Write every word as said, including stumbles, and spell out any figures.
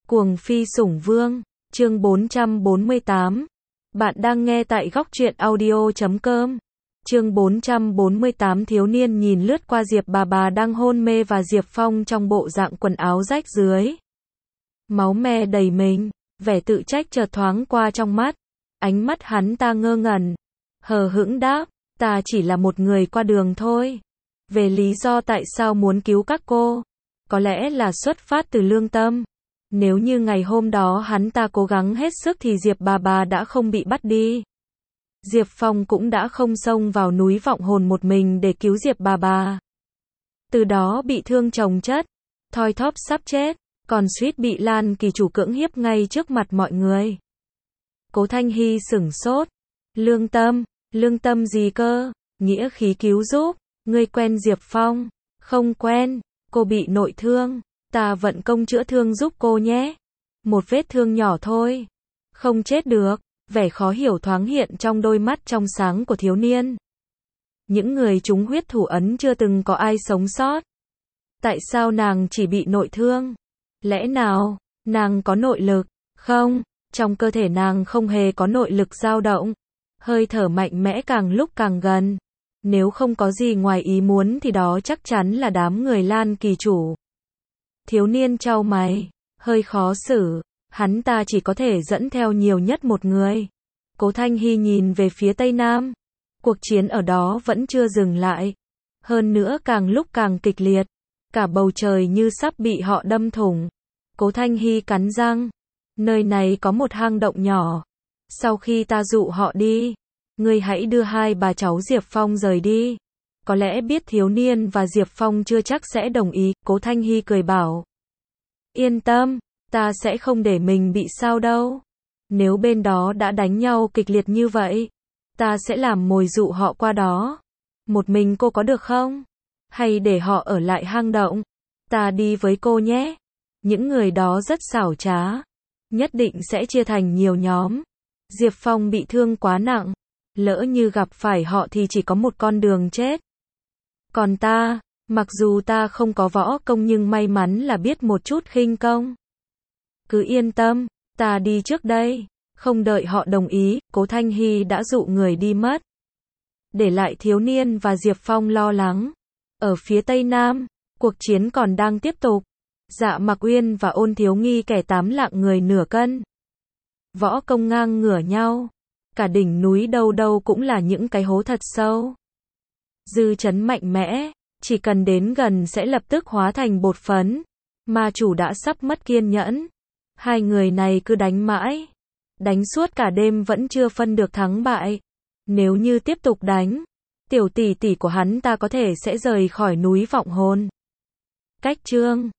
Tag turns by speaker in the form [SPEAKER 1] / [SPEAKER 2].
[SPEAKER 1] Cuồng phi sủng vương, chương bốn trăm bốn mươi tám. Bạn đang nghe tại góc truyện audio chấm com. Chương bốn trăm bốn mươi tám. Thiếu niên nhìn lướt qua Diệp bà bà đang hôn mê và Diệp Phong trong bộ dạng quần áo rách rưới, máu me đầy mình, vẻ tự trách chợt thoáng qua trong mắt. Ánh mắt hắn ta ngơ ngẩn, hờ hững đáp, ta chỉ là một người qua đường thôi. Về lý do tại sao muốn cứu các cô, có lẽ là xuất phát từ lương tâm. Nếu như ngày hôm đó hắn ta cố gắng hết sức thì Diệp bà bà đã không bị bắt đi. Diệp Phong cũng đã không xông vào núi vọng hồn một mình để cứu Diệp bà bà. Từ đó bị thương chồng chất, thoi thóp sắp chết, còn suýt bị Lan Kỳ chủ cưỡng hiếp ngay trước mặt mọi người. Cố Thanh Hy sửng sốt. Lương tâm, lương tâm gì cơ? Nghĩa khí cứu giúp, ngươi quen Diệp Phong? Không quen, cô bị nội thương. Ta vận công chữa thương giúp cô nhé. Một vết thương nhỏ thôi. Không chết được. Vẻ khó hiểu thoáng hiện trong đôi mắt trong sáng của thiếu niên. Những người trúng huyết thủ ấn chưa từng có ai sống sót. Tại sao nàng chỉ bị nội thương? Lẽ nào, nàng có nội lực? Không, trong cơ thể nàng không hề có nội lực dao động. Hơi thở mạnh mẽ càng lúc càng gần. Nếu không có gì ngoài ý muốn thì đó chắc chắn là đám người Lan Kỳ chủ. Thiếu niên chau mày, hơi khó xử, hắn ta chỉ có thể dẫn theo nhiều nhất một người. Cố Thanh Hy nhìn về phía Tây Nam. Cuộc chiến ở đó vẫn chưa dừng lại. Hơn nữa càng lúc càng kịch liệt. Cả bầu trời như sắp bị họ đâm thủng. Cố Thanh Hy cắn răng. Nơi này có một hang động nhỏ. Sau khi ta dụ họ đi, ngươi hãy đưa hai bà cháu Diệp Phong rời đi. Có lẽ biết thiếu niên và Diệp Phong chưa chắc sẽ đồng ý. Cố Thanh Hy cười bảo. Yên tâm, ta sẽ không để mình bị sao đâu. Nếu bên đó đã đánh nhau kịch liệt như vậy, ta sẽ làm mồi dụ họ qua đó. Một mình cô có được không? Hay để họ ở lại hang động? Ta đi với cô nhé. Những người đó rất xảo trá. Nhất định sẽ chia thành nhiều nhóm. Diệp Phong bị thương quá nặng. Lỡ như gặp phải họ thì chỉ có một con đường chết. Còn ta, mặc dù ta không có võ công nhưng may mắn là biết một chút khinh công. Cứ yên tâm, ta đi trước đây. Không đợi họ đồng ý, Cố Thanh Hy đã dụ người đi mất. Để lại thiếu niên và Diệp Phong lo lắng. Ở phía Tây Nam, cuộc chiến còn đang tiếp tục. Dạ Mặc Uyên và Ôn Thiếu Nghi kẻ tám lạng người nửa cân. Võ công ngang ngửa nhau. Cả đỉnh núi đâu đâu cũng là những cái hố thật sâu. Dư chấn mạnh mẽ, chỉ cần đến gần sẽ lập tức hóa thành bột phấn. Ma chủ đã sắp mất kiên nhẫn. Hai người này cứ đánh mãi. Đánh suốt cả đêm vẫn chưa phân được thắng bại. Nếu như tiếp tục đánh, tiểu tỷ tỷ của hắn ta có thể sẽ rời khỏi núi vọng hồn. Cách chương